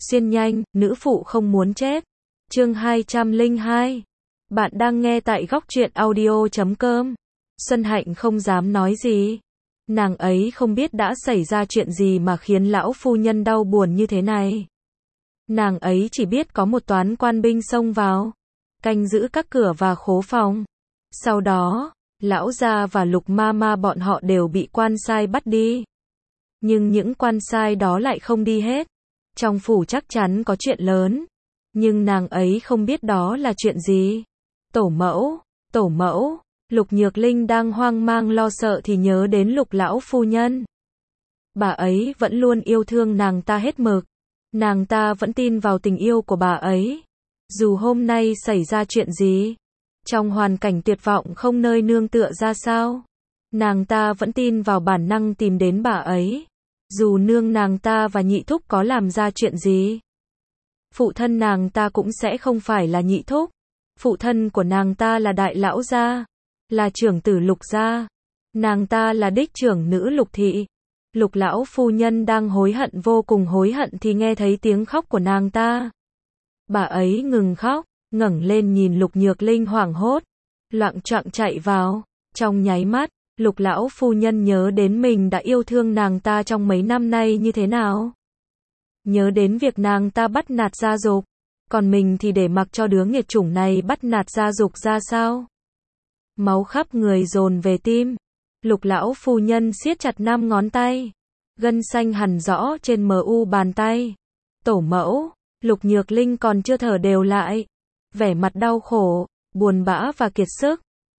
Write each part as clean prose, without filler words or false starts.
Xuyên nhanh, nữ phụ không muốn chết. Chương 202. Bạn đang nghe tại góc truyện audio.com. Xuân Hạnh không dám nói gì. Nàng ấy không biết đã xảy ra chuyện gì mà khiến lão phu nhân đau buồn như thế này. Nàng ấy chỉ biết có một toán quan binh xông vào, canh giữ các cửa và khố phòng. Sau đó, lão gia và Lục ma ma bọn họ đều bị quan sai bắt đi. Nhưng những quan sai đó lại không đi hết. Trong phủ chắc chắn có chuyện lớn. Nhưng nàng ấy không biết đó là chuyện gì. Tổ mẫu, Lục Nhược Linh đang hoang mang lo sợ thì nhớ đến Lục lão phu nhân. Bà ấy vẫn luôn yêu thương nàng ta hết mực. Nàng ta vẫn tin vào tình yêu của bà ấy. Dù hôm nay xảy ra chuyện gì, trong hoàn cảnh tuyệt vọng không nơi nương tựa ra sao, nàng ta vẫn tin vào bản năng tìm đến bà ấy. Dù nương nàng ta và nhị thúc có làm ra chuyện gì, phụ thân nàng ta cũng sẽ không phải là nhị thúc. Phụ thân của nàng ta là đại lão gia, là trưởng tử Lục gia. Nàng ta là đích trưởng nữ Lục thị. Lục lão phu nhân đang hối hận, vô cùng hối hận thì nghe thấy tiếng khóc của nàng ta. Bà ấy ngừng khóc, ngẩng lên nhìn Lục Nhược Linh hoảng hốt, loạng choạng chạy vào. Trong nháy mắt, Lục lão phu nhân nhớ đến mình đã yêu thương nàng ta trong mấy năm nay như thế nào. Nhớ đến việc nàng ta bắt nạt Gia Dục, còn mình thì để mặc cho đứa nghiệt chủng này bắt nạt Gia Dục ra sao. Máu khắp người dồn về tim. Lục lão phu nhân siết chặt 5 ngón tay, gân xanh hằn rõ trên mu bàn tay. Tổ mẫu, Lục Nhược Linh còn chưa thở đều lại, vẻ mặt đau khổ, buồn bã và kiệt sức.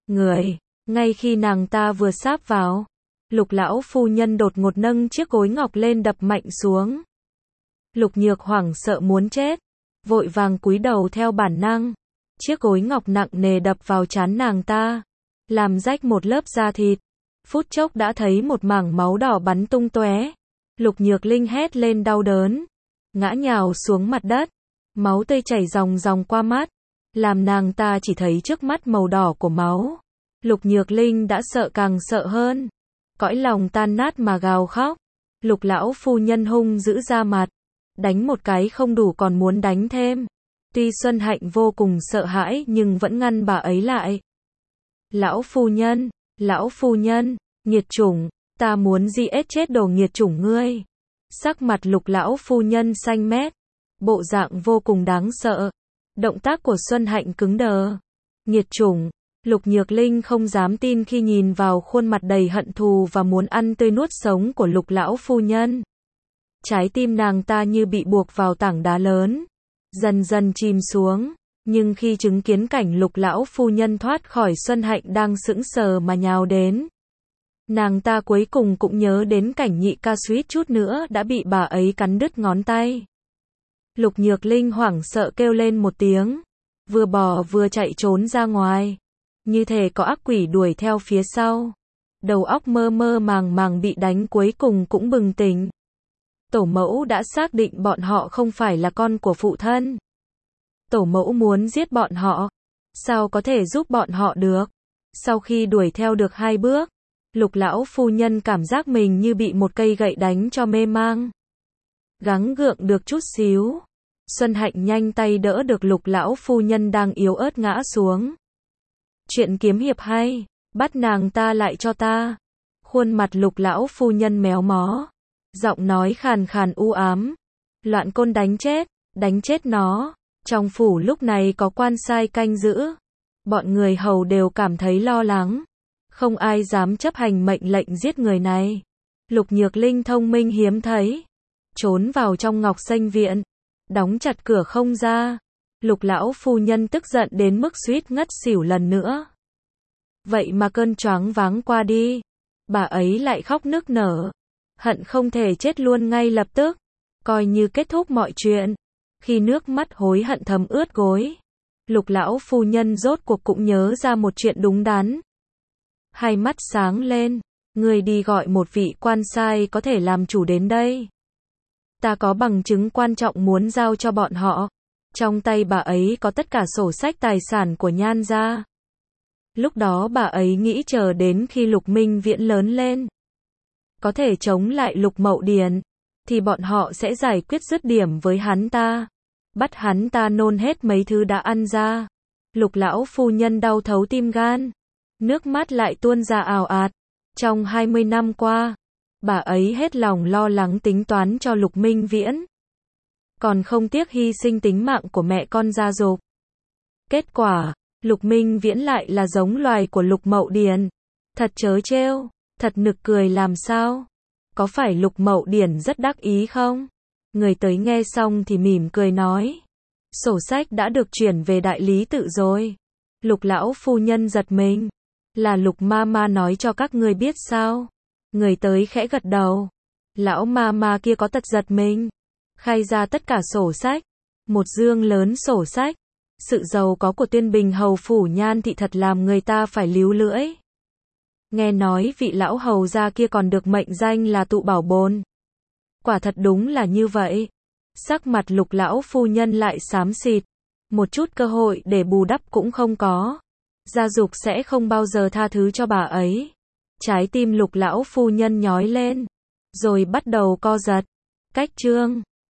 Ngay khi nàng ta vừa sáp vào, Lục lão phu nhân đột ngột nâng chiếc gối ngọc lên đập mạnh xuống. Lục Nhược hoảng sợ muốn chết, vội vàng cúi đầu theo bản năng. Chiếc gối ngọc nặng nề đập vào trán nàng ta, làm rách một lớp da thịt. Phút chốc đã thấy một mảng máu đỏ bắn tung tóe. Lục Nhược Linh hét lên đau đớn, ngã nhào xuống mặt đất. Máu tươi chảy ròng ròng qua mắt, làm nàng ta chỉ thấy trước mắt màu đỏ của máu. Lục Nhược Linh đã sợ càng sợ hơn, cõi lòng tan nát mà gào khóc. Lục lão phu nhân hung dữ ra mặt, đánh một cái không đủ còn muốn đánh thêm. Tuy Xuân Hạnh vô cùng sợ hãi nhưng vẫn ngăn bà ấy lại. Lão phu nhân, nghiệt chủng, ta muốn giết chết đồ nghiệt chủng ngươi. Sắc mặt Lục lão phu nhân xanh mét, bộ dạng vô cùng đáng sợ. Động tác của Xuân Hạnh cứng đờ. Nghiệt chủng, Lục Nhược Linh không dám tin khi nhìn vào khuôn mặt đầy hận thù và muốn ăn tươi nuốt sống của Lục lão phu nhân. Trái tim nàng ta như bị buộc vào tảng đá lớn, dần dần chìm xuống. Nhưng khi chứng kiến cảnh Lục lão phu nhân thoát khỏi Xuân Hạnh đang sững sờ mà nhào đến, nàng ta cuối cùng cũng nhớ đến cảnh nhị ca suýt chút nữa đã bị bà ấy cắn đứt ngón tay. Lục Nhược Linh hoảng sợ kêu lên một tiếng, vừa bò vừa chạy trốn ra ngoài, như thể có ác quỷ đuổi theo phía sau. Đầu óc mơ mơ màng màng bị đánh cuối cùng cũng bừng tỉnh. Tổ mẫu đã xác định bọn họ không phải là con của phụ thân. Tổ mẫu muốn giết bọn họ, sao có thể giúp bọn họ được? Sau khi đuổi theo được 2 bước, Lục lão phu nhân cảm giác mình như bị một cây gậy đánh cho mê mang. Gắng gượng được chút xíu, Xuân Hạnh nhanh tay đỡ được Lục lão phu nhân đang yếu ớt ngã xuống. Chuyện kiếm hiệp hay, bắt nàng ta lại cho ta. Khuôn mặt Lục lão phu nhân méo mó, giọng nói khàn khàn u ám. Loạn côn đánh chết nó. Trong phủ lúc này có quan sai canh giữ. Bọn người hầu đều cảm thấy lo lắng. Không ai dám chấp hành mệnh lệnh giết người này. Lục Nhược Linh thông minh hiếm thấy, trốn vào trong Ngọc Xanh viện, đóng chặt cửa không ra. Lục lão phu nhân tức giận đến mức suýt ngất xỉu lần nữa. Vậy mà cơn choáng váng qua đi, bà ấy lại khóc nức nở, hận không thể chết luôn ngay lập tức, coi như kết thúc mọi chuyện. Khi nước mắt hối hận thấm ướt gối, Lục lão phu nhân rốt cuộc cũng nhớ ra một chuyện đúng đắn. Hai mắt sáng lên, người đi gọi một vị quan sai có thể làm chủ đến đây. Ta có bằng chứng quan trọng muốn giao cho bọn họ. Trong tay bà ấy có tất cả sổ sách tài sản của Nhan gia. Lúc đó bà ấy nghĩ chờ đến khi Lục Minh Viễn lớn lên, có thể chống lại Lục Mậu Điền. thì bọn họ sẽ giải quyết dứt điểm với hắn ta. Bắt hắn ta nôn hết mấy thứ đã ăn ra. Lục lão phu nhân đau thấu tim gan. Nước mắt lại tuôn ra ào ạt. Trong 20 năm qua, bà ấy hết lòng lo lắng tính toán cho Lục Minh Viễn. Còn không tiếc hy sinh tính mạng của mẹ con gia dục. Kết quả, Lục Minh Viễn lại là giống loài của Lục Mậu Điền. Thật trớ trêu, thật nực cười làm sao? Có phải Lục Mậu Điền rất đắc ý không? Người tới nghe xong thì mỉm cười nói. Sổ sách đã được chuyển về đại lý tự rồi. Lục lão phu nhân giật mình. Là Lục ma ma nói cho các người biết sao? Người tới khẽ gật đầu. Lão ma ma kia có tật giật mình. Khai ra tất cả sổ sách. Một dương lớn sổ sách. Sự giàu có của Tuyên Bình hầu phủ Nhan thị thật làm người ta phải líu lưỡi. Nghe nói vị lão hầu gia kia còn được mệnh danh là tụ bảo bồn. Quả thật đúng là như vậy. Sắc mặt Lục lão phu nhân lại xám xịt. Một chút cơ hội để bù đắp cũng không có. Gia dục sẽ không bao giờ tha thứ cho bà ấy. Trái tim Lục lão phu nhân nhói lên. Rồi bắt đầu co giật. Cách chương